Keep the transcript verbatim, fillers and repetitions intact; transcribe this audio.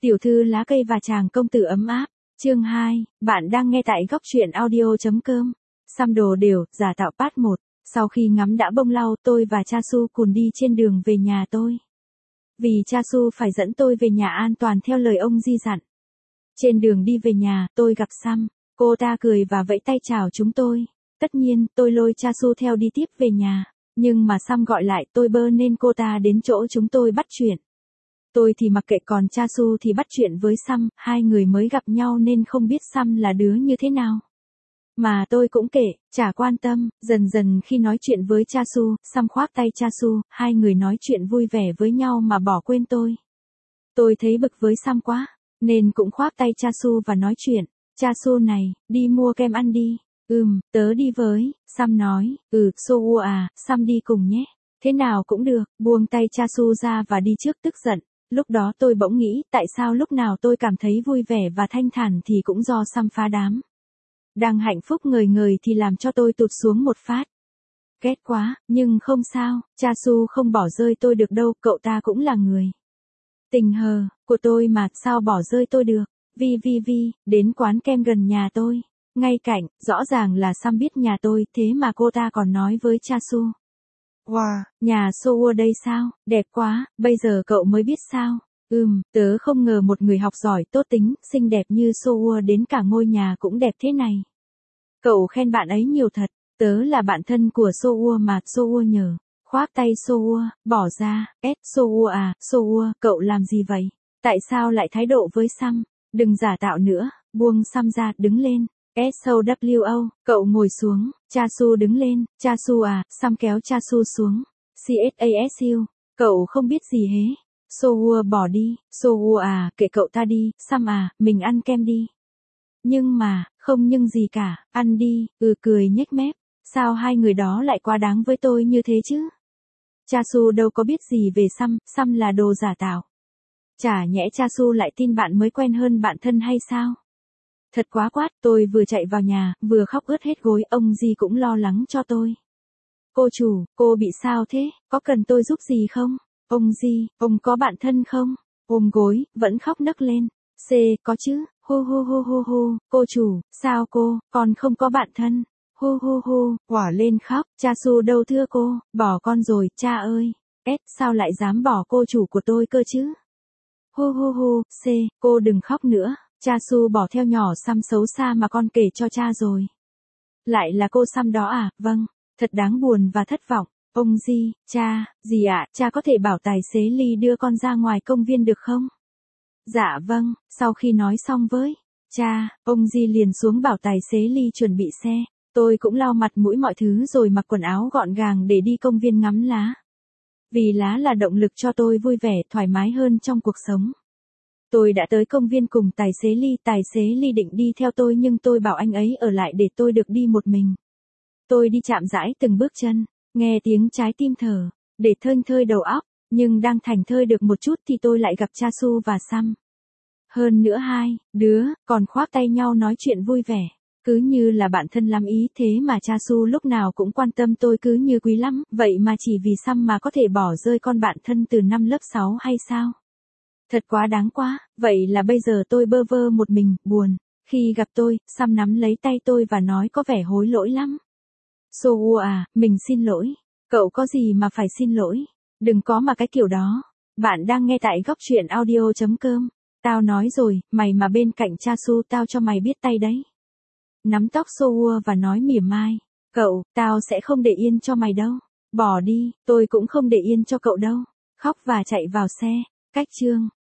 Tiểu thư lá cây và chàng công tử ấm áp. Chương hai, bạn đang nghe tại góc truyện audio.com. Xăm đồ đều, giả tạo part một. Sau khi ngắm đã bông lau, tôi và Cha Su cùng đi trên đường về nhà tôi. Vì Cha Su phải dẫn tôi về nhà an toàn theo lời ông Di dặn. Trên đường đi về nhà, tôi gặp Sam. Cô ta cười và vẫy tay chào chúng tôi. Tất nhiên, tôi lôi Cha Su theo đi tiếp về nhà. Nhưng mà Sam gọi lại tôi bơ nên cô ta đến chỗ chúng tôi bắt chuyện. Tôi thì mặc kệ, còn Cha Su thì bắt chuyện với Sam, hai người mới gặp nhau nên không biết Sam là đứa như thế nào. Mà tôi cũng kệ, chả quan tâm. Dần dần khi nói chuyện với Cha Su, Sam khoác tay Cha Su, hai người nói chuyện vui vẻ với nhau mà bỏ quên tôi. Tôi thấy bực với Sam quá, nên cũng khoác tay Cha Su và nói chuyện. Cha Su này, đi mua kem ăn đi. Ừm, tớ đi với. Sam nói, ừ, Su à, Sam đi cùng nhé. Thế nào cũng được, buông tay Cha Su ra và đi trước tức giận. Lúc đó tôi bỗng nghĩ, tại sao lúc nào tôi cảm thấy vui vẻ và thanh thản thì cũng do Sam phá đám. Đang hạnh phúc ngời ngời thì làm cho tôi tụt xuống một phát. Ghét quá, nhưng không sao, Cha Su không bỏ rơi tôi được đâu, cậu ta cũng là người tình hờ của tôi mà, sao bỏ rơi tôi được. Vi vi vi, đến quán kem gần nhà tôi, ngay cạnh, rõ ràng là Sam biết nhà tôi, thế mà cô ta còn nói với Cha Su. Wow, nhà Soua đây sao, đẹp quá, bây giờ cậu mới biết sao. Ừm, tớ không ngờ một người học giỏi, tốt tính, xinh đẹp như Soua đến cả ngôi nhà cũng đẹp thế này. Cậu khen bạn ấy nhiều thật, tớ là bạn thân của Soua mà. Soua nhờ, khoác tay Soua, bỏ ra, ét, Soua à, Soua, cậu làm gì vậy? Tại sao lại thái độ với Sam? Đừng giả tạo nữa, buông Sam ra, đứng lên. ét o vê o, cậu ngồi xuống. Cha Su đứng lên. Cha Su à, Sam kéo Cha Su xuống. xê ét a ét u, cậu không biết gì hế. Soua bỏ đi. Soua à, kệ cậu ta đi. Sam à, mình ăn kem đi. Nhưng mà, không nhưng gì cả, ăn đi. Ừ, cười nhếch mép. Sao hai người đó lại quá đáng với tôi như thế chứ? Cha Su đâu có biết gì về Sam, Sam là đồ giả tạo. Chả nhẽ Cha Su lại tin bạn mới quen hơn bạn thân hay sao? Thật quá quát, tôi vừa chạy vào nhà, vừa khóc ướt hết gối, ông Di cũng lo lắng cho tôi. Cô chủ, cô bị sao thế, có cần tôi giúp gì không? Ông Di, ông có bạn thân không? Ôm gối, vẫn khóc nấc lên. C, có chứ, hu hu hu hu hu, cô chủ, sao cô, còn không có bạn thân? Hu hu hu, quả lên khóc, Cha Su đâu thưa cô, bỏ con rồi, cha ơi. S, sao lại dám bỏ cô chủ của tôi cơ chứ? Hu hu hu, C, cô đừng khóc nữa. Cha Su bỏ theo nhỏ Sam xấu xa mà con kể cho cha rồi. Lại là cô Sam đó à? Vâng, thật đáng buồn và thất vọng. Ông Di, cha, gì ạ, à? Cha có thể bảo tài xế Ly đưa con ra ngoài công viên được không? Dạ vâng, sau khi nói xong với cha, ông Di liền xuống bảo tài xế Ly chuẩn bị xe. Tôi cũng lau mặt mũi mọi thứ rồi mặc quần áo gọn gàng để đi công viên ngắm lá. Vì lá là động lực cho tôi vui vẻ, thoải mái hơn trong cuộc sống. Tôi đã tới công viên cùng tài xế Ly, tài xế Ly định đi theo tôi nhưng tôi bảo anh ấy ở lại để tôi được đi một mình. Tôi đi chậm rãi từng bước chân, nghe tiếng trái tim thở, để thênh thơi đầu óc, nhưng đang thảnh thơi được một chút thì tôi lại gặp Cha Su và Sam. Hơn nữa hai đứa còn khoác tay nhau nói chuyện vui vẻ, cứ như là bạn thân lắm ý, thế mà Cha Su lúc nào cũng quan tâm tôi cứ như quý lắm, vậy mà chỉ vì Sam mà có thể bỏ rơi con bạn thân từ năm lớp sáu hay sao? Thật quá đáng quá, vậy là bây giờ tôi bơ vơ một mình, buồn. Khi gặp tôi, Sam nắm lấy tay tôi và nói có vẻ hối lỗi lắm. Soua à, mình xin lỗi. Cậu có gì mà phải xin lỗi. Đừng có mà cái kiểu đó. Bạn đang nghe tại góc truyện audio.com. Tao nói rồi, mày mà bên cạnh Cha Su tao cho mày biết tay đấy. Nắm tóc Soua và nói mỉa mai. Cậu, tao sẽ không để yên cho mày đâu. Bỏ đi, tôi cũng không để yên cho cậu đâu. Khóc và chạy vào xe. Cách chương.